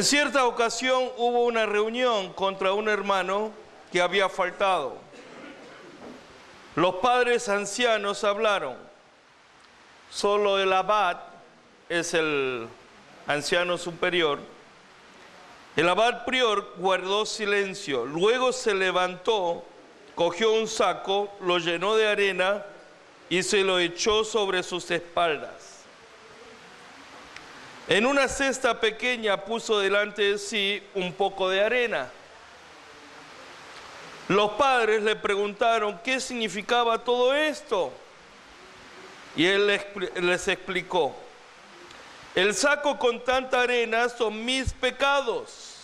En cierta ocasión hubo una reunión contra un hermano que había faltado. Los padres ancianos hablaron. Solo el abad es el anciano superior. El abad prior guardó silencio. Luego se levantó, cogió un saco, lo llenó de arena y se lo echó sobre sus espaldas. En una cesta pequeña puso delante de sí un poco de arena. Los padres le preguntaron qué significaba todo esto. Y él les explicó: el saco con tanta arena son mis pecados,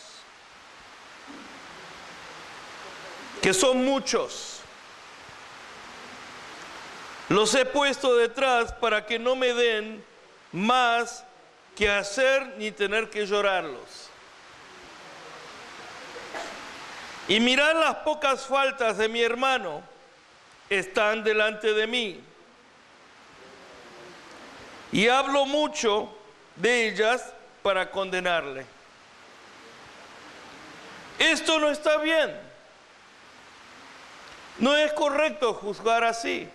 que son muchos. Los he puesto detrás para que no me den más que hacer ni tener que llorarlos. Y mirad las pocas faltas de mi hermano, están delante de mí. Y hablo mucho de ellas para condenarle. Esto no está bien. No es correcto juzgar así.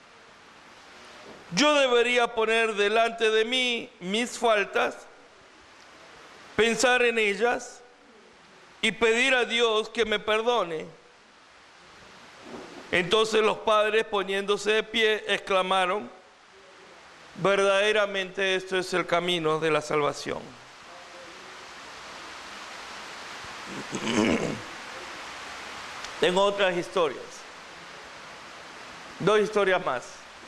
Yo debería poner delante de mí mis faltas, pensar en ellas y pedir a Dios que me perdone. Entonces los padres, poniéndose de pie, exclamaron: verdaderamente esto es el camino de la salvación. Tengo otras historias. 2 historias más.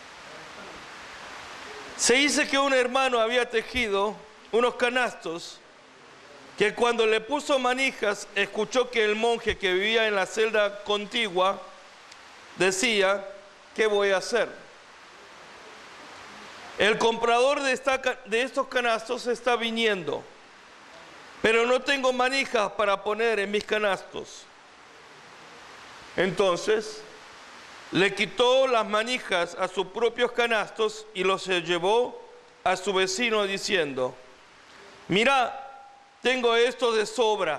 Se dice que un hermano había tejido unos canastos que cuando le puso manijas escuchó que el monje que vivía en la celda contigua decía: ¿qué voy a hacer? El comprador de estos canastos está viniendo, pero no tengo manijas para poner en mis canastos. Entonces le quitó las manijas a sus propios canastos y los llevó a su vecino diciendo: mira, tengo esto de sobra.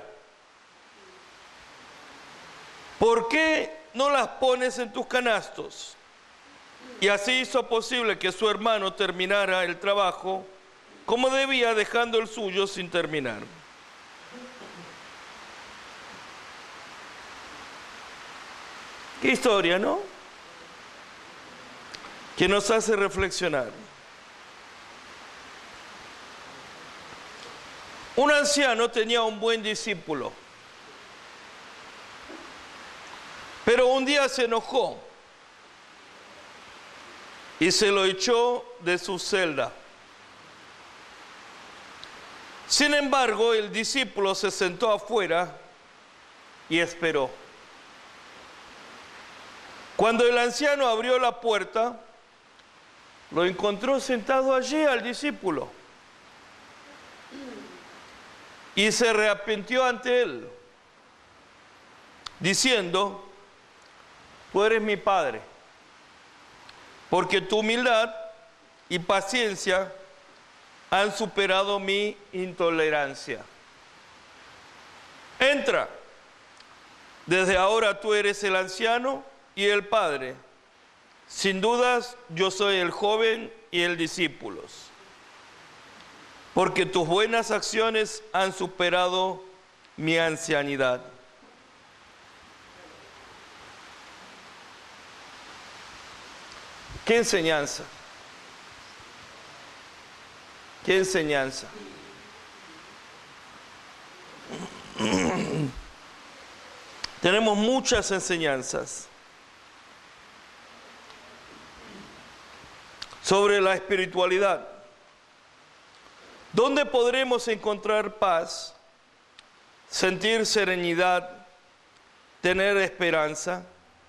¿Por qué no las pones en tus canastos? Y así hizo posible que su hermano terminara el trabajo como debía, dejando el suyo sin terminar. Qué historia, ¿no? Que nos hace reflexionar. Un anciano tenía un buen discípulo, pero un día se enojó y se lo echó de su celda. Sin embargo, el discípulo se sentó afuera y esperó. Cuando el anciano abrió la puerta, lo encontró sentado allí al discípulo y se arrepintió ante él, diciendo: tú eres mi padre, porque tu humildad y paciencia han superado mi intolerancia. Entra, desde ahora tú eres el anciano y el padre. Sin dudas yo soy el joven y el discípulo, porque tus buenas acciones han superado mi ancianidad. ¿Qué enseñanza? ¿Qué enseñanza? Tenemos muchas enseñanzas sobre la espiritualidad. ¿Dónde podremos encontrar paz, sentir serenidad, tener esperanza?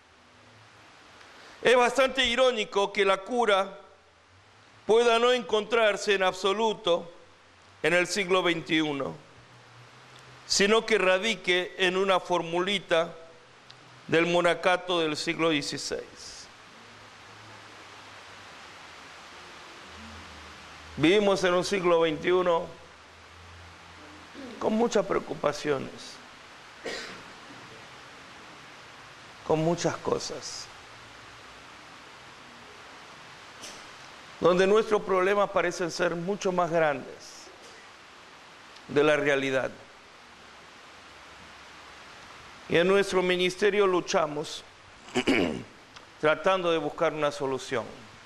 Es bastante irónico que la cura pueda no encontrarse en absoluto en el siglo XXI, sino que radique en una formulita del monacato del siglo XVI. Vivimos en un siglo XXI con muchas preocupaciones, con muchas cosas, donde nuestros problemas parecen ser mucho más grandes de la realidad. Y en nuestro ministerio luchamos tratando de buscar una solución,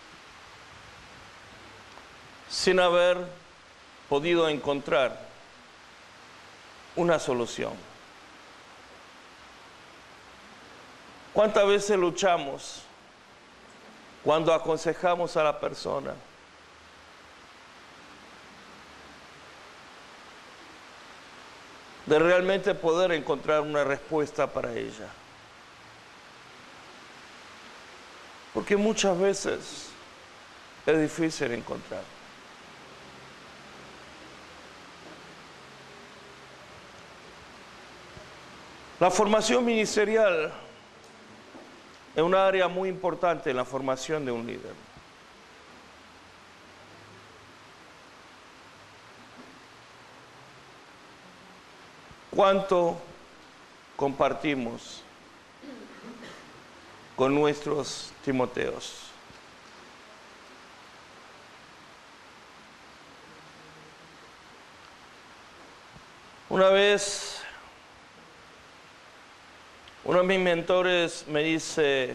sin haber podido encontrar una solución. ¿Cuántas veces luchamos cuando aconsejamos a la persona? De realmente poder encontrar una respuesta para ella. Porque muchas veces es difícil encontrar. La formación ministerial es una área muy importante en la formación de un líder. ¿Cuánto compartimos con nuestros Timoteos? Una vez, uno de mis mentores me dice,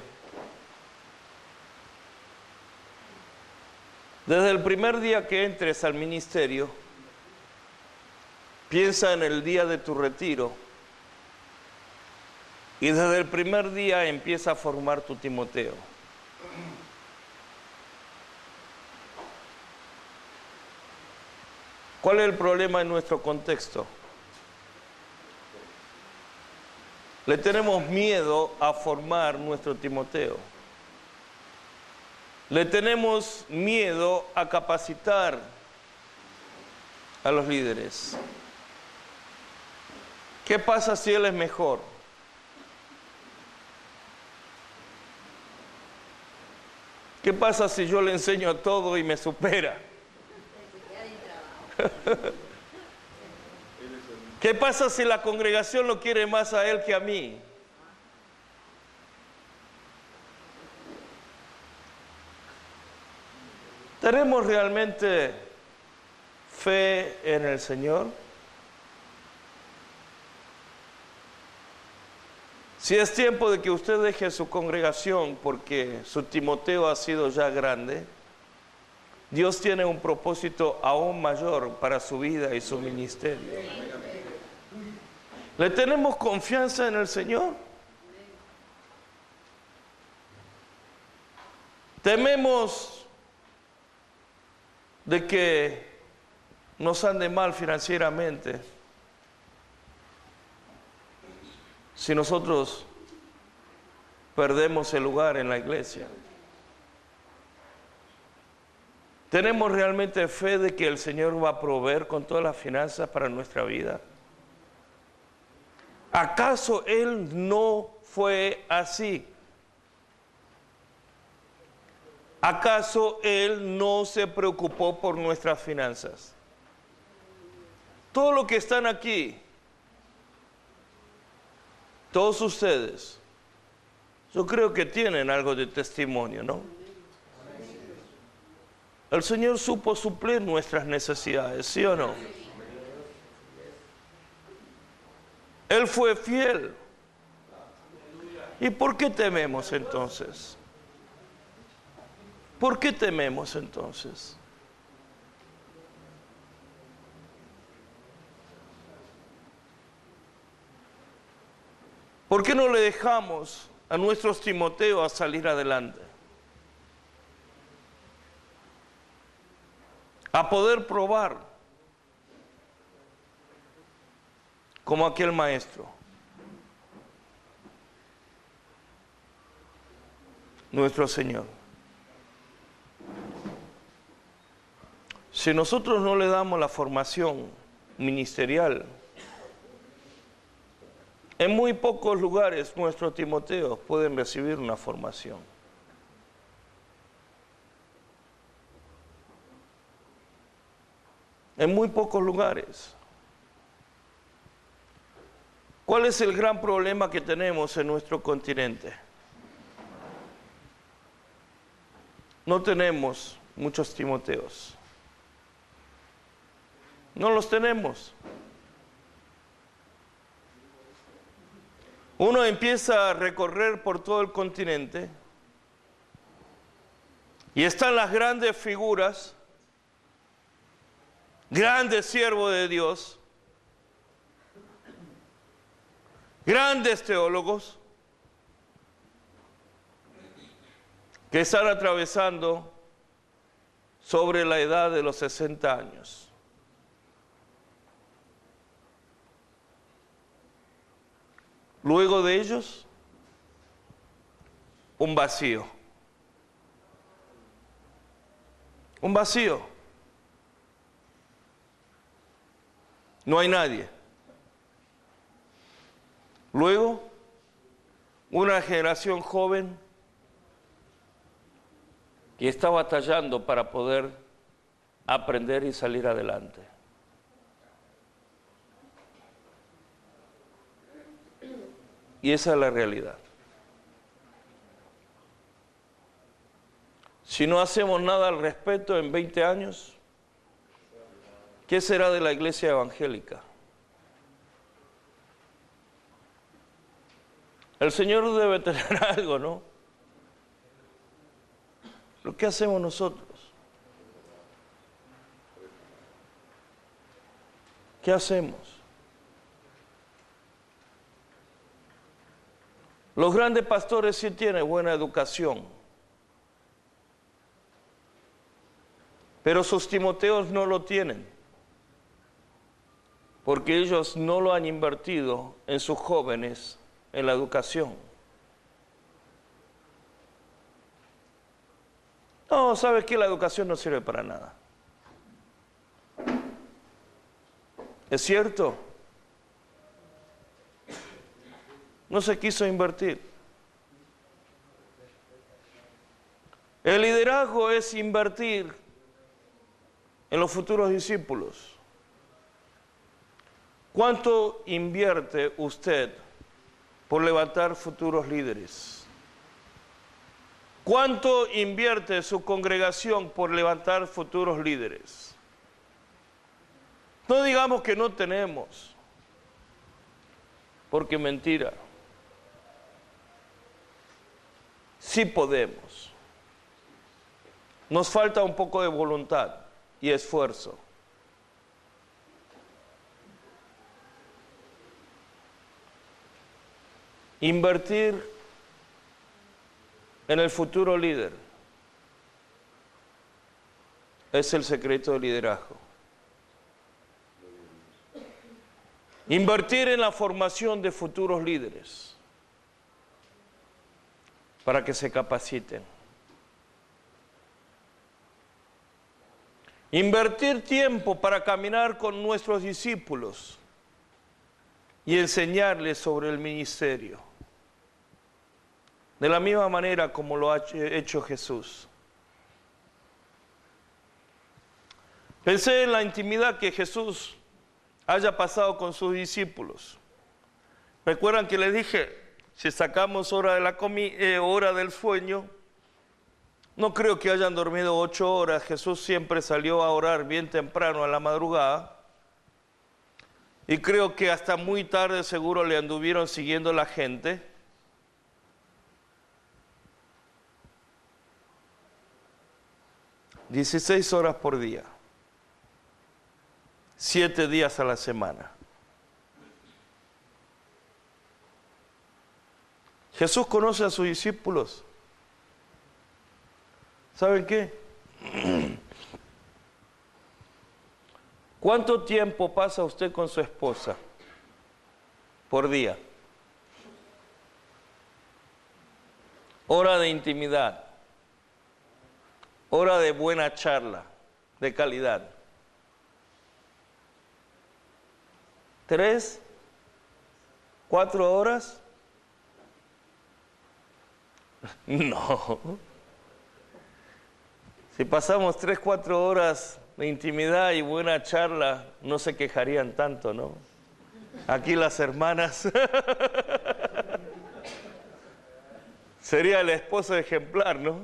desde el primer día que entres al ministerio, piensa en el día de tu retiro y desde el primer día empieza a formar tu Timoteo. ¿Cuál es el problema en nuestro contexto? Le tenemos miedo a formar nuestro Timoteo. Le tenemos miedo a capacitar a los líderes. ¿Qué pasa si él es mejor? ¿Qué pasa si yo le enseño todo y me supera? ¿Qué pasa si la congregación lo quiere más a él que a mí? ¿Tenemos realmente fe en el Señor? Si es tiempo de que usted deje su congregación porque su Timoteo ha sido ya grande, Dios tiene un propósito aún mayor para su vida y su ministerio. ¿Le tenemos confianza en el Señor? Tememos de que nos ande mal financieramente si nosotros perdemos el lugar en la iglesia. ¿Tenemos realmente fe de que el Señor va a proveer con todas las finanzas para nuestra vida? ¿Acaso Él no fue así? ¿Acaso Él no se preocupó por nuestras finanzas? Todos los que están aquí, todos ustedes, yo creo que tienen algo de testimonio, ¿no? El Señor supo suplir nuestras necesidades, ¿sí o no? Él fue fiel. ¿Y por qué tememos entonces? ¿Por qué tememos entonces? ¿Por qué no le dejamos a nuestros Timoteos a salir adelante? A poder probar como aquel maestro. Nuestro Señor. Si nosotros no le damos la formación ministerial, en muy pocos lugares nuestros Timoteos pueden recibir una formación. En muy pocos lugares. ¿Cuál es el gran problema que tenemos en nuestro continente? No tenemos muchos Timoteos. No los tenemos. Uno empieza a recorrer por todo el continente y están las grandes figuras, grandes siervos de Dios, grandes teólogos que están atravesando sobre la edad de los 60 años. Luego de ellos, un vacío. Un vacío. No hay nadie. Luego, una generación joven que está batallando para poder aprender y salir adelante. Y esa es la realidad. Si no hacemos nada al respecto en 20 años, ¿qué será de la iglesia evangélica? El Señor debe tener algo, ¿no? ¿Pero qué hacemos nosotros? ¿Qué hacemos? Los grandes pastores sí tienen buena educación, pero sus Timoteos no lo tienen, porque ellos no lo han invertido en sus jóvenes, en la educación. No, ¿sabes qué? La educación no sirve para nada. ¿Es cierto? No se quiso invertir. El liderazgo es invertir en los futuros discípulos. ¿Cuánto invierte usted por levantar futuros líderes? ¿Cuánto invierte su congregación por levantar futuros líderes? No digamos que no tenemos, porque mentira. Sí podemos. Nos falta un poco de voluntad y esfuerzo. Invertir en el futuro líder es el secreto del liderazgo. Invertir en la formación de futuros líderes para que se capaciten. Invertir tiempo para caminar con nuestros discípulos y enseñarles sobre el ministerio. De la misma manera como lo ha hecho Jesús. Pensé en la intimidad que Jesús haya pasado con sus discípulos. ¿Recuerdan que les dije? Si sacamos hora del sueño, no creo que hayan dormido 8 horas. Jesús siempre salió a orar bien temprano a la madrugada. Y creo que hasta muy tarde seguro le anduvieron siguiendo la gente. ...16 horas por día... ...7 días a la semana... Jesús conoce a sus discípulos. ¿Saben qué? ¿Cuánto tiempo pasa usted con su esposa por día? Hora de intimidad, hora de buena charla, de calidad. 3, 4 horas. No. Si pasamos 3, 4 horas de intimidad y buena charla, no se quejarían tanto, ¿no? Aquí las hermanas. Sería el esposo ejemplar, ¿no?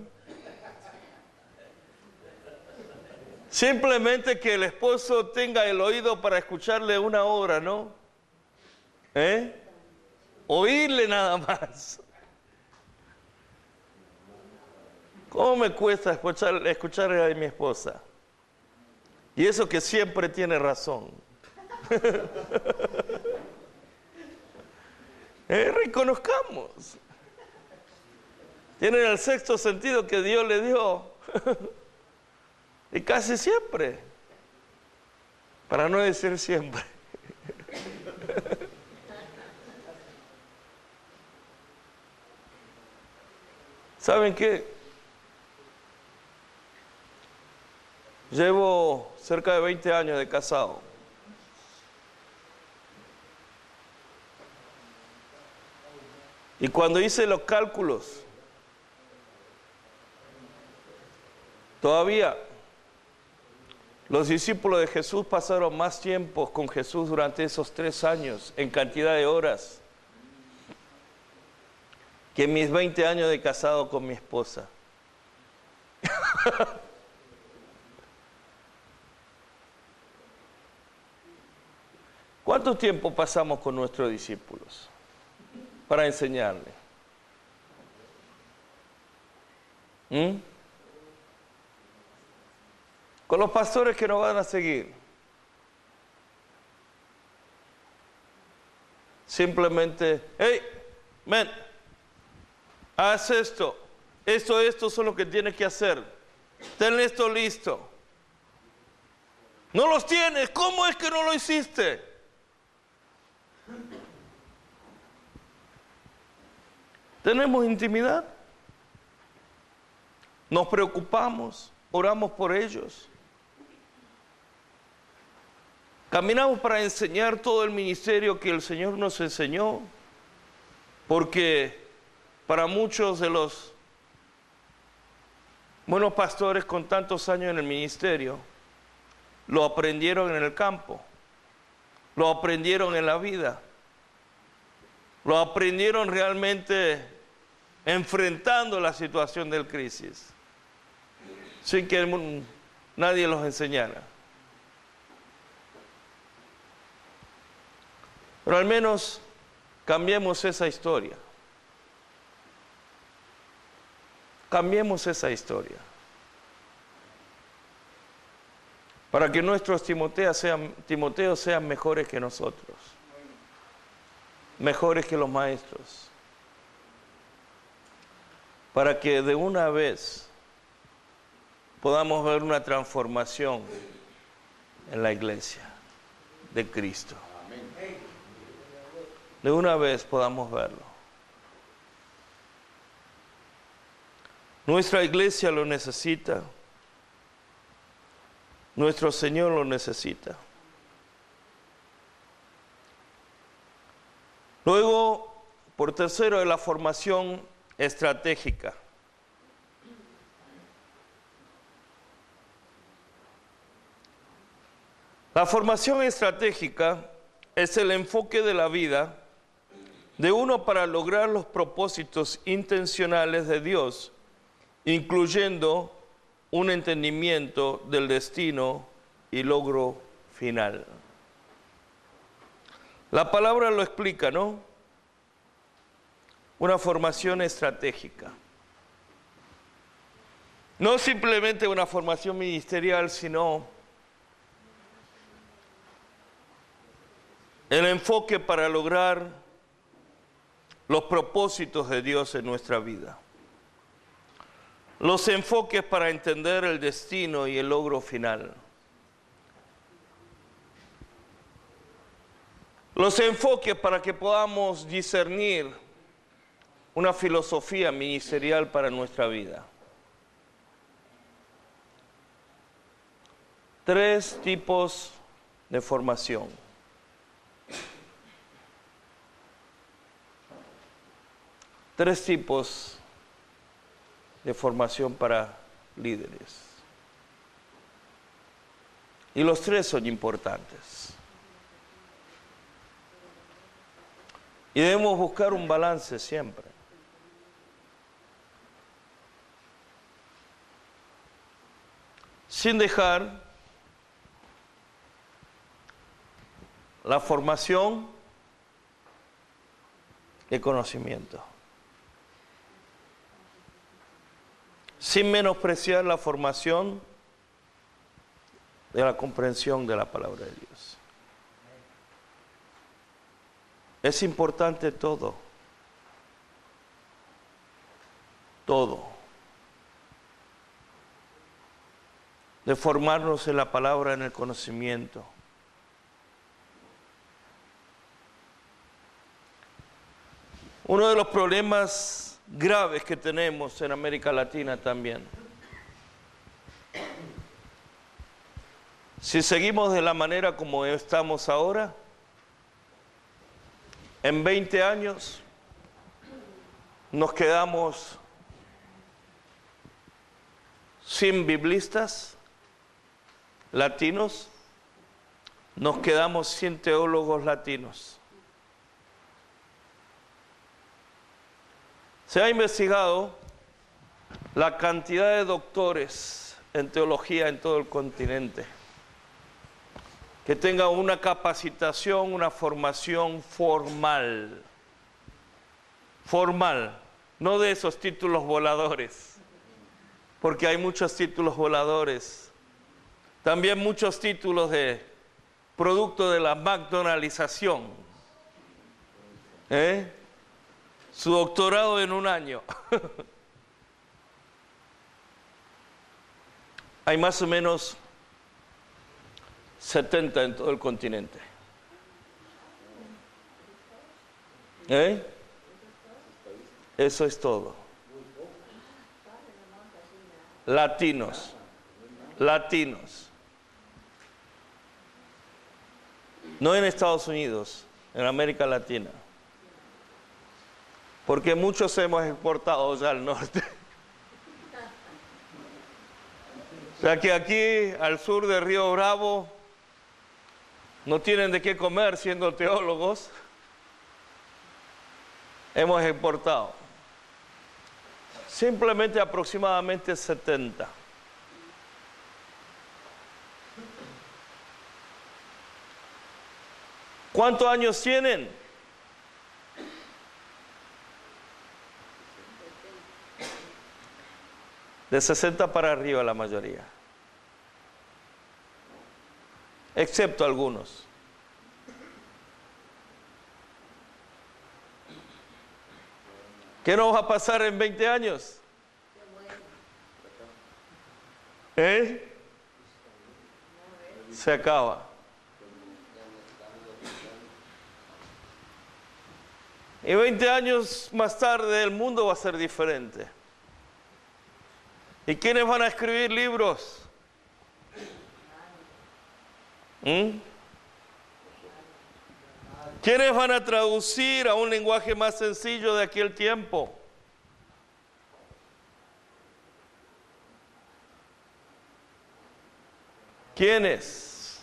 Simplemente que el esposo tenga el oído para escucharle una hora, ¿no? Oírle nada más. ¿Cómo me cuesta escuchar a mi esposa? Y eso que siempre tiene razón. Reconozcamos. Tienen el sexto sentido que Dios le dio. Y casi siempre. Para no decir siempre. ¿Saben qué? Llevo cerca de 20 años de casado. Y cuando hice los cálculos, todavía los discípulos de Jesús pasaron más tiempo con Jesús durante esos 3 años, en cantidad de horas, que mis 20 años de casado con mi esposa. ¿Cuánto tiempo pasamos con nuestros discípulos para enseñarles? Con los pastores que nos van a seguir. Simplemente, hey, ven, haz esto. Esto son lo que tienes que hacer. Ten esto listo. No los tienes. ¿Cómo es que no lo hiciste? ¿Tenemos intimidad? ¿Nos preocupamos? ¿Oramos por ellos? ¿Caminamos para enseñar todo el ministerio que el Señor nos enseñó? Porque para muchos de los buenos pastores con tantos años en el ministerio, lo aprendieron en el campo, lo aprendieron en la vida, lo aprendieron realmente enfrentando la situación del crisis, sin que nadie los enseñara. Pero al menos cambiemos esa historia. Cambiemos esa historia. Para que nuestros Timoteos sean mejores que nosotros. Mejores que los maestros. Para que de una vez podamos ver una transformación en la iglesia de Cristo. De una vez podamos verlo. Nuestra iglesia lo necesita. Nuestro Señor lo necesita. Luego, por tercero, es la formación estratégica. La formación estratégica es el enfoque de la vida de uno para lograr los propósitos intencionales de Dios, incluyendo un entendimiento del destino y logro final. La palabra lo explica, ¿no? Una formación estratégica. No simplemente una formación ministerial, sino el enfoque para lograr los propósitos de Dios en nuestra vida. Los enfoques para entender el destino y el logro final. Los enfoques para que podamos discernir una filosofía ministerial para nuestra vida. 3 tipos de formación. Tres tipos de formación para líderes. Y los 3 son importantes. Y debemos buscar un balance siempre. Sin dejar la formación y conocimiento. Sin menospreciar la formación de la comprensión de la palabra de Dios. Es importante todo. Todo. De formarnos en la palabra, en el conocimiento. Uno de los problemas graves que tenemos en América Latina también. Si seguimos de la manera como estamos ahora, en 20 años nos quedamos sin biblistas latinos, nos quedamos sin teólogos latinos. Se ha investigado la cantidad de doctores en teología en todo el continente que tengan una capacitación, una formación formal, no de esos títulos voladores, porque hay muchos títulos voladores, también muchos títulos de producto de la McDonaldización, su doctorado en un año. Hay más o menos 70 en todo el continente. Eso es todo. Latinos. No en Estados Unidos, en América Latina. Porque muchos hemos exportado ya al norte. O sea que aquí, al sur de Río Bravo, no tienen de qué comer siendo teólogos. Hemos exportado. Simplemente aproximadamente 70. ¿Cuántos años tienen? De 60 para arriba la mayoría. Excepto algunos. ¿Qué nos va a pasar en 20 años? Se acaba. Y 20 años más tarde el mundo va a ser diferente. ¿Y quiénes van a escribir libros? ¿Quiénes van a traducir a un lenguaje más sencillo de aquel tiempo? ¿Quiénes?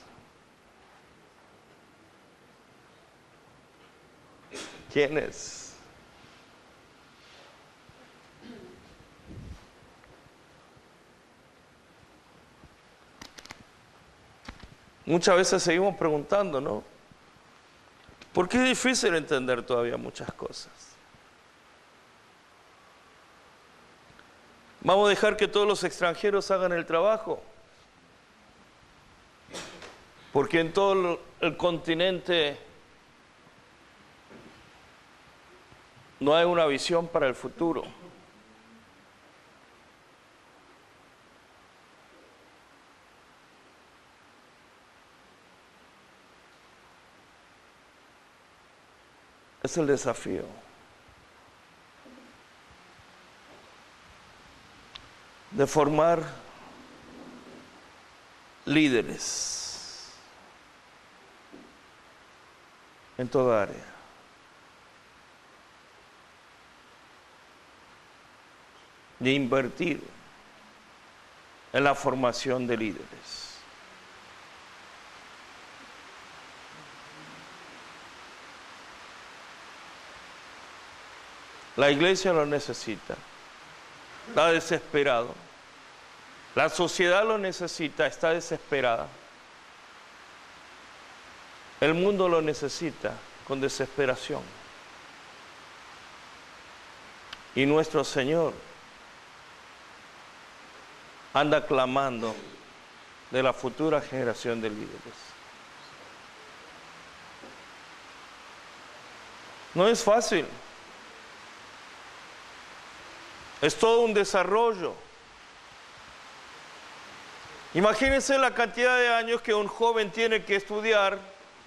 ¿Quiénes? Muchas veces seguimos preguntando, ¿no? Porque es difícil entender todavía muchas cosas. ¿Vamos a dejar que todos los extranjeros hagan el trabajo? Porque en todo el continente no hay una visión para el futuro. Es el desafío. De formar líderes en toda área. De invertir en la formación de líderes. La iglesia lo necesita. Está desesperado. La sociedad lo necesita, está desesperada. El mundo lo necesita con desesperación. Y nuestro Señor anda clamando de la futura generación de líderes. No es fácil. Es todo un desarrollo. Imagínense la cantidad de años que un joven tiene que estudiar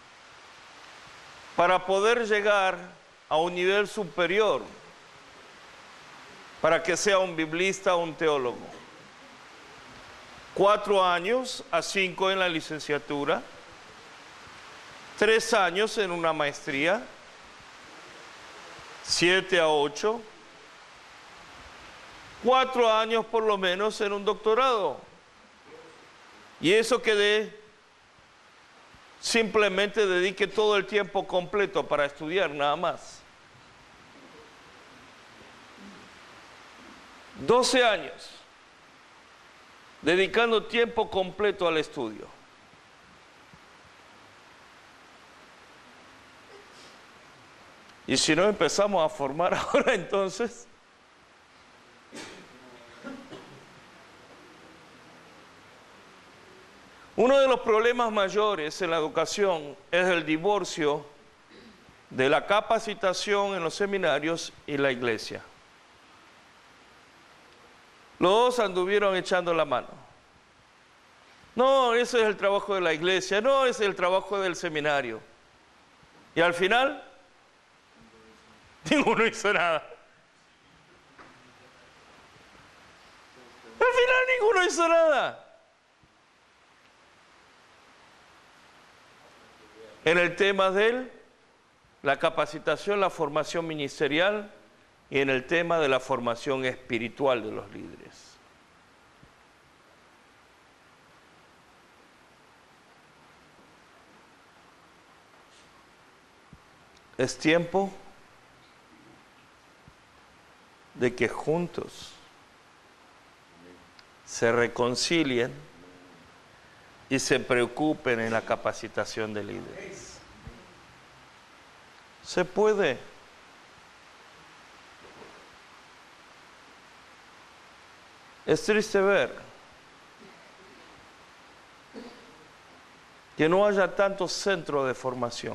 para poder llegar a un nivel superior, para que sea un biblista o un teólogo. 4 años a 5 en la licenciatura, 3 años en una maestría, 7 a 8, 4 años por lo menos en un doctorado. Y eso que simplemente dedique todo el tiempo completo para estudiar nada más. 12 años dedicando tiempo completo al estudio. Y si no empezamos a formar ahora, entonces, uno de los problemas mayores en la educación es el divorcio de la capacitación en los seminarios y la iglesia. Los dos anduvieron echando la mano. No, ese es el trabajo de la iglesia, no, ese es el trabajo del seminario. Y al final, ninguno hizo nada. Al final ninguno hizo nada. En el tema de la capacitación, la formación ministerial y en el tema de la formación espiritual de los líderes. Es tiempo de que juntos se reconcilien y se preocupen en la capacitación de líderes. Se puede. Es triste ver que no haya tantos centros de formación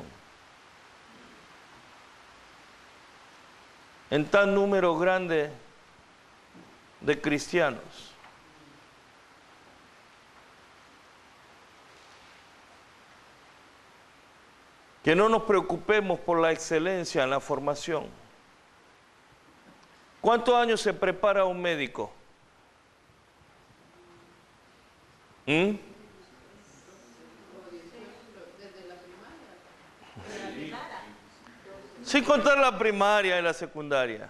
en tan número grande de cristianos. Que no nos preocupemos por la excelencia en la formación. ¿Cuántos años se prepara un médico? Sin contar la primaria y la secundaria.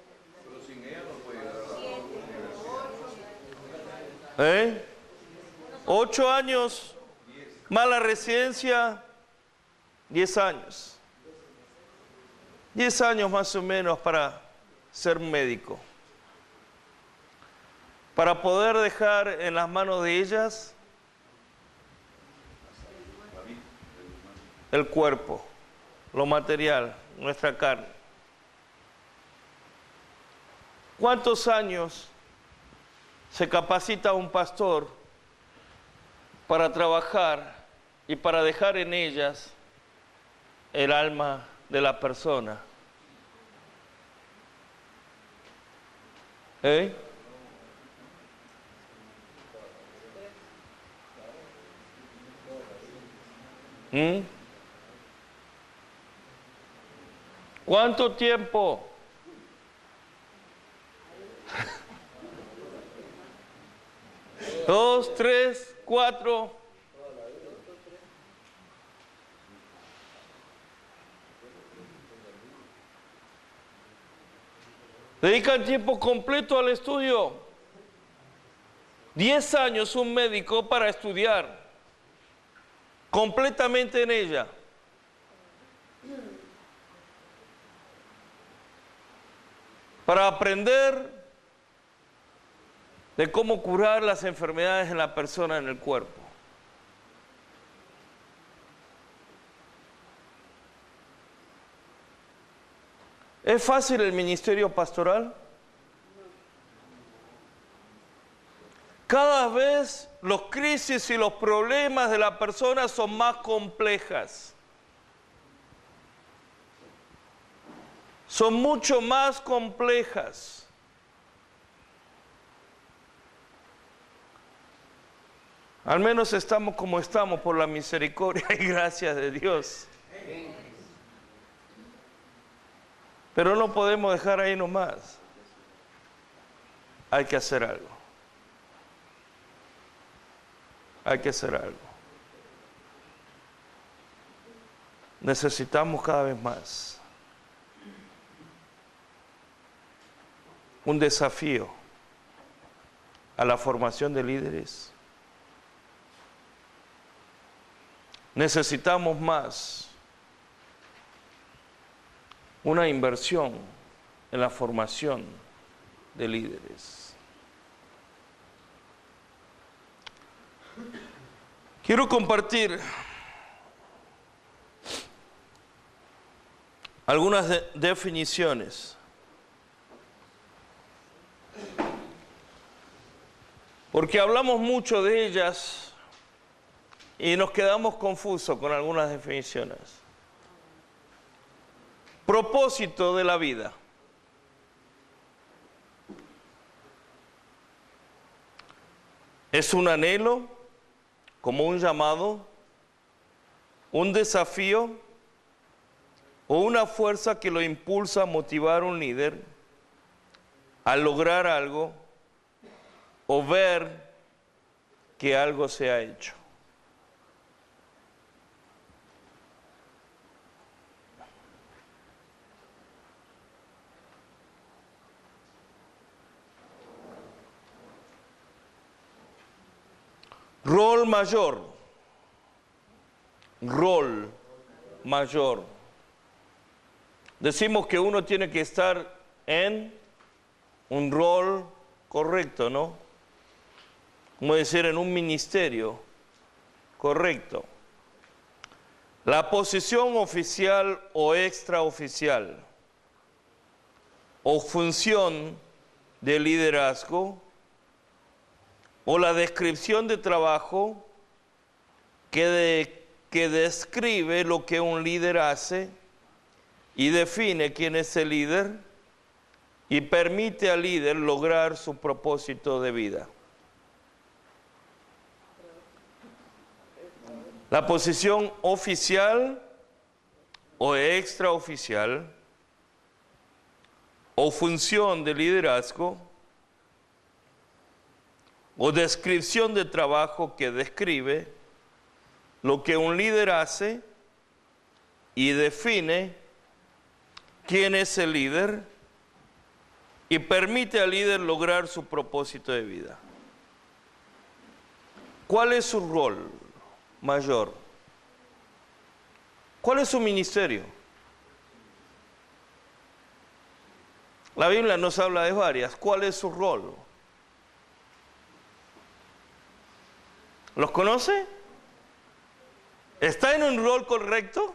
8 años, más la residencia, 10 años. 10 años más o menos para ser médico. Para poder dejar en las manos de ellas el cuerpo, lo material, nuestra carne. ¿Cuántos años se capacita un pastor para trabajar y para dejar en ellas el alma de la persona? ¿Cuánto tiempo? ¿2, 3, 4? Dedican tiempo completo al estudio. 10 años un médico para estudiar completamente en ella. para aprender de cómo curar las enfermedades en la persona, en el cuerpo. ¿Es fácil el ministerio pastoral? Cada vez los crisis y los problemas de la persona son más complejas. Son mucho más complejas. Al menos estamos como estamos por la misericordia y gracia de Dios. Pero no podemos dejar ahí nomás. Hay que hacer algo. Hay que hacer algo. Necesitamos cada vez más un desafío a la formación de líderes. Necesitamos más una inversión en la formación de líderes. Quiero compartir algunas definiciones. Porque hablamos mucho de ellas y nos quedamos confusos con algunas definiciones. Propósito de la vida. Es un anhelo, como un llamado, un desafío o una fuerza que lo impulsa a motivar a un líder a lograr algo o ver que algo se ha hecho. Rol mayor. Rol mayor. Decimos que uno tiene que estar en un rol correcto, ¿no? Como decir, en un ministerio correcto. La posición oficial o extraoficial o función de liderazgo o la descripción de trabajo que describe lo que un líder hace y define quién es el líder y permite al líder lograr su propósito de vida. La posición oficial o extraoficial o función de liderazgo o descripción de trabajo que describe lo que un líder hace y define quién es el líder y permite al líder lograr su propósito de vida. ¿Cuál es su rol mayor? ¿Cuál es su ministerio? La Biblia nos habla de varias. ¿Cuál es su rol? ¿Los conoce? ¿Está en un rol correcto?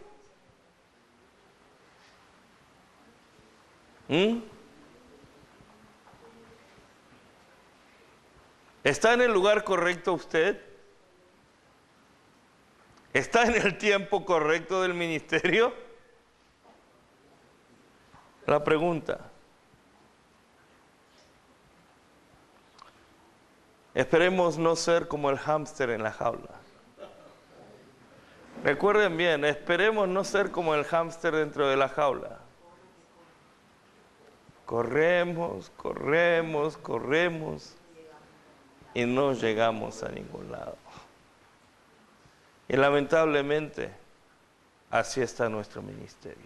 ¿Está en el lugar correcto usted? ¿Está en el tiempo correcto del ministerio? La pregunta. Esperemos no ser como el hámster en la jaula. Recuerden bien, esperemos no ser como el hámster dentro de la jaula. Corremos, corremos, corremos y no llegamos a ningún lado. Y lamentablemente, así está nuestro ministerio.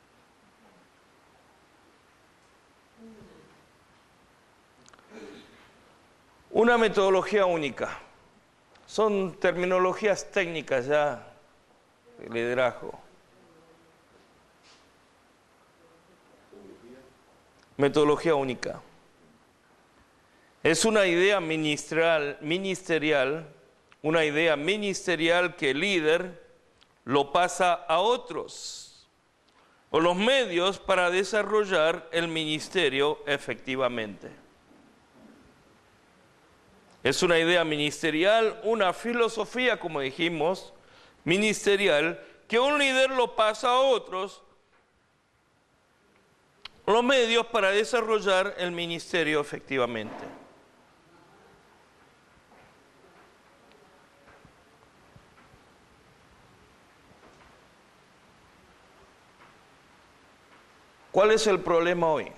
Una metodología única. Son terminologías técnicas ya de liderazgo. Metodología única. Es una idea ministerial, una idea ministerial que el líder lo pasa a otros o los medios para desarrollar el ministerio efectivamente. Es una idea ministerial, una filosofía, como dijimos, ministerial, que un líder lo pasa a otros los medios para desarrollar el ministerio efectivamente. ¿Cuál es el problema hoy?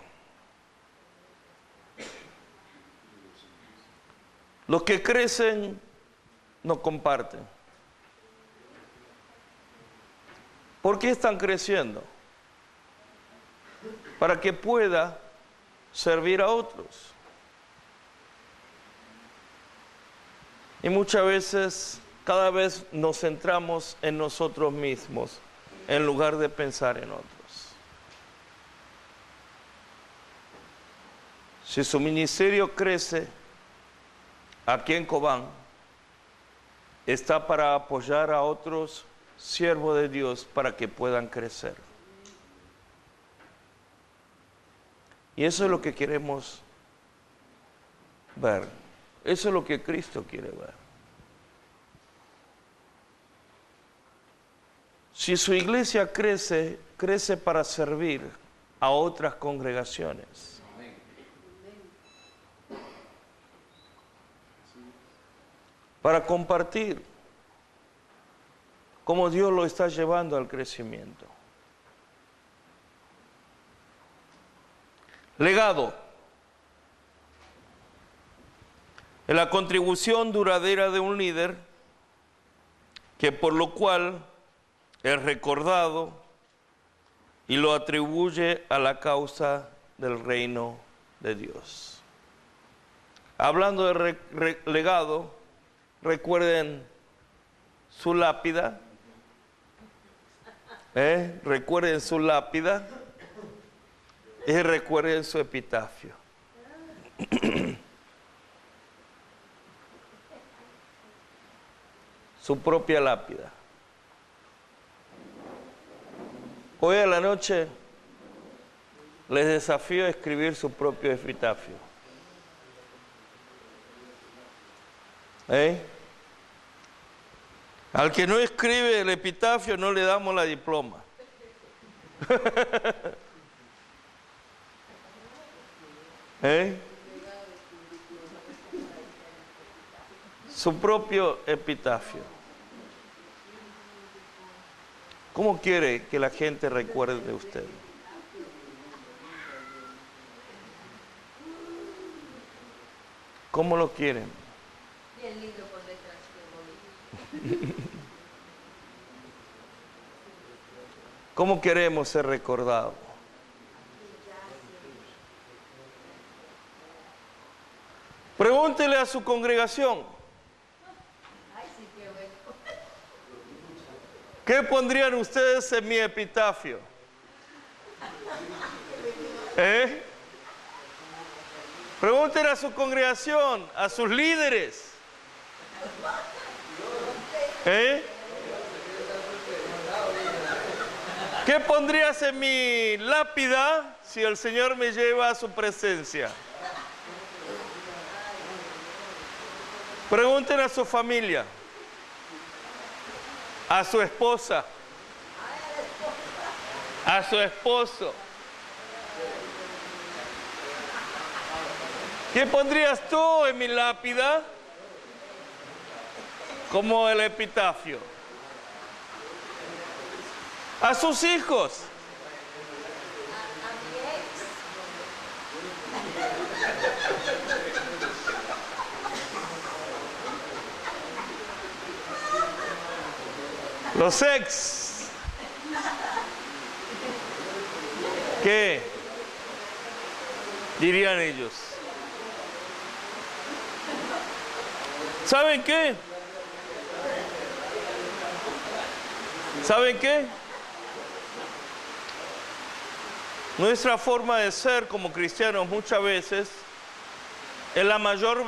Los que crecen no comparten. ¿Por qué están creciendo? Para que pueda servir a otros. Y muchas veces, cada vez nos centramos en nosotros mismos, en lugar de pensar en otros. Si su ministerio crece aquí en Cobán, está para apoyar a otros siervos de Dios para que puedan crecer. Y eso es lo que queremos ver. Eso es lo que Cristo quiere ver. Si su iglesia crece, crece para servir a otras congregaciones. Para compartir cómo Dios lo está llevando al crecimiento. Legado. Es la contribución duradera de un líder que por lo cual es recordado y lo atribuye a la causa del reino de Dios. Hablando de legado, recuerden su lápida. Recuerden su lápida y recuerden su epitafio. Su propia lápida. Hoy a la noche les desafío a escribir su propio epitafio. Al que no escribe el epitafio no le damos la diploma. Su propio epitafio. ¿Cómo quiere que la gente recuerde de usted? ¿Cómo lo quieren? Bien lindo por detrás. ¿Cómo queremos ser recordados? Pregúntele a su congregación. ¿Qué pondrían ustedes en mi epitafio? Pregúntenle a su congregación, a sus líderes. ¿Qué pondrías en mi lápida si el Señor me lleva a su presencia? Pregúntenle a su familia, a su esposa, a su esposo. ¿Qué pondrías tú en mi lápida como el epitafio? A sus hijos. Los ex. ¿Qué dirían ellos? ¿Saben qué? ¿Saben qué? Nuestra forma de ser como cristianos muchas veces es la mayor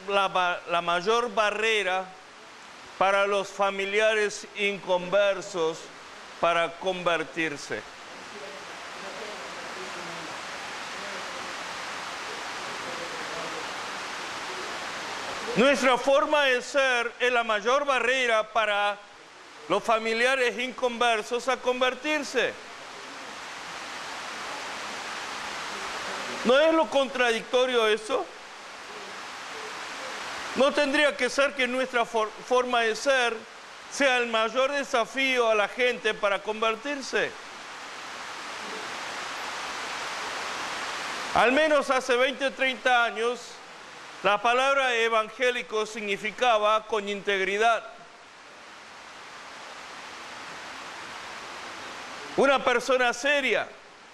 barrera para los familiares inconversos para convertirse. Nuestra forma de ser es la mayor barrera para los familiares inconversos a convertirse. ¿No es lo contradictorio eso? ¿No tendría que ser que nuestra forma de ser sea el mayor desafío a la gente para convertirse? Al menos hace 20 o 30 años, la palabra evangélico significaba con integridad. Una persona seria.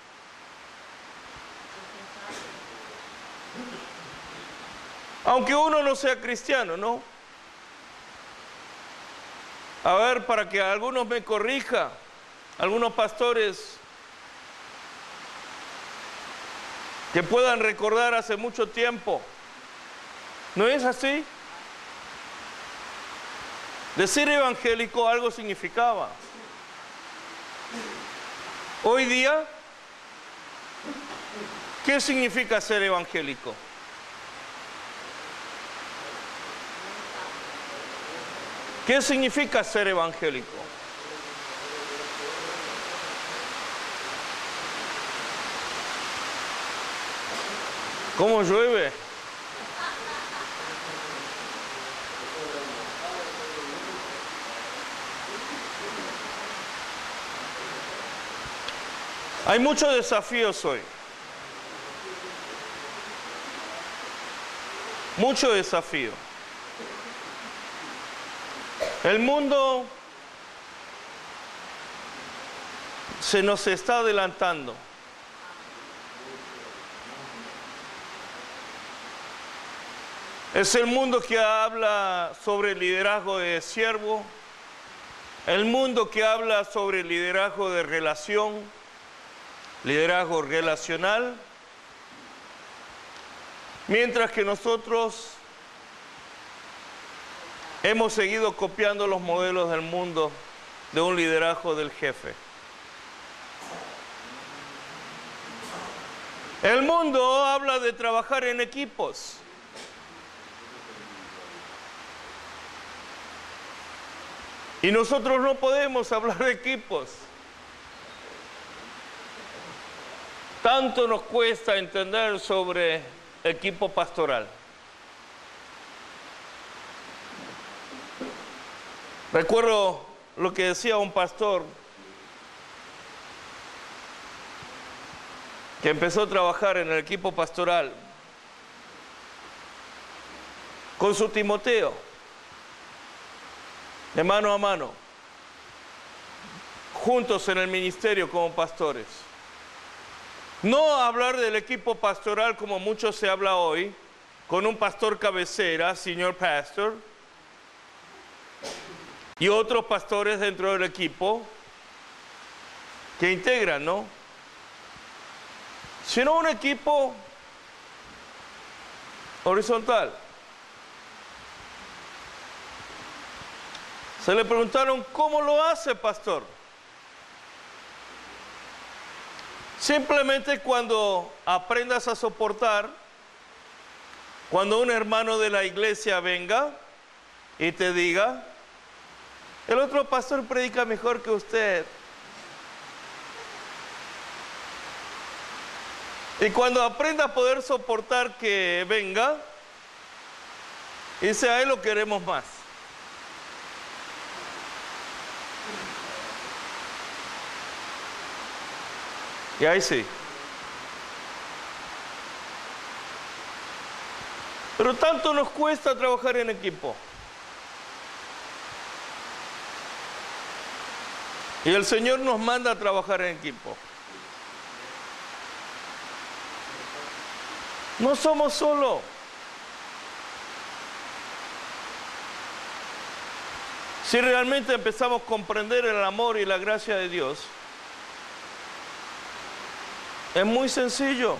Aunque uno no sea cristiano, ¿no? A ver, para que algunos me corrijan, algunos pastores que puedan recordar hace mucho tiempo. ¿No es así? Decir evangélico algo significaba. Hoy día, ¿qué significa ser evangélico? ¿Qué significa ser evangélico? ¿Cómo llueve? Hay muchos desafíos hoy. Mucho desafío. El mundo se nos está adelantando. Es el mundo que habla sobre el liderazgo de siervo, el mundo que habla sobre el liderazgo de relación, liderazgo relacional, mientras que nosotros hemos seguido copiando los modelos del mundo de un liderazgo del jefe. El mundo habla de trabajar en equipos. Y nosotros no podemos hablar de equipos. Tanto nos cuesta entender sobre equipo pastoral. Recuerdo lo que decía un pastor que empezó a trabajar en el equipo pastoral con su Timoteo, de mano a mano, juntos en el ministerio como pastores. No hablar del equipo pastoral como mucho se habla hoy, con un pastor cabecera, senior pastor, y otros pastores dentro del equipo que integran, ¿no? Sino un equipo horizontal. Se le preguntaron, ¿cómo lo hace, pastor? Simplemente cuando aprendas a soportar, cuando un hermano de la iglesia venga y te diga, el otro pastor predica mejor que usted. Y cuando aprenda a poder soportar que venga, dice, a él lo queremos más. Y ahí sí. Pero tanto nos cuesta trabajar en equipo. Y el Señor nos manda a trabajar en equipo. No somos solos. Si realmente empezamos a comprender el amor y la gracia de Dios, Es muy sencillo.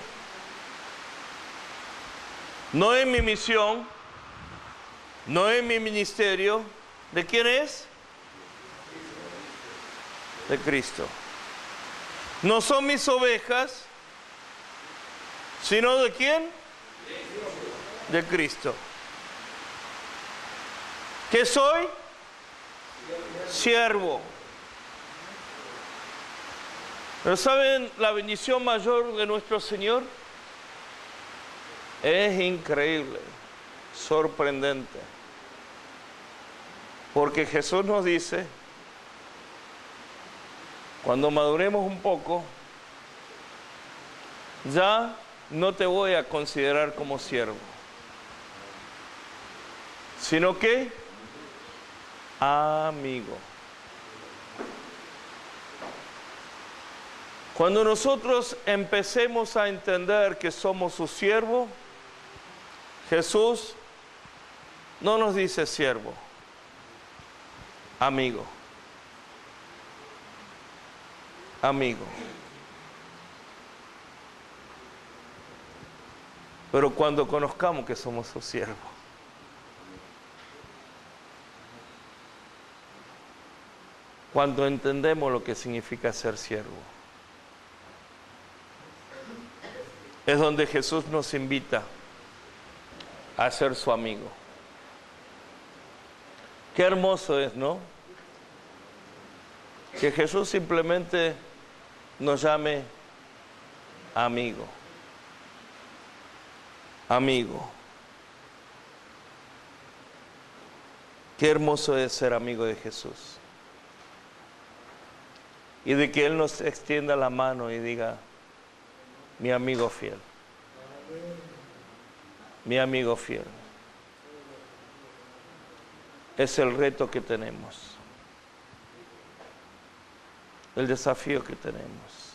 No es mi misión, no es mi ministerio. ¿De quién es? De Cristo. No son mis ovejas, sino ¿de quién? De Cristo. ¿Qué soy? Siervo. Pero ¿saben la bendición mayor de nuestro Señor? Es increíble, sorprendente. Porque Jesús nos dice, cuando maduremos un poco, ya no te voy a considerar como siervo, sino que amigo. Cuando nosotros empecemos a entender que somos su siervo, Jesús no nos dice siervo, amigo. Amigo. Pero cuando conozcamos que somos su siervo, cuando entendemos lo que significa ser siervo, es donde Jesús nos invita a ser su amigo. Qué hermoso es, ¿no? Que Jesús simplemente nos llame amigo. Amigo. Qué hermoso es ser amigo de Jesús. Y de que Él nos extienda la mano y diga, mi amigo fiel. Mi amigo fiel. Es el reto que tenemos. El desafío que tenemos.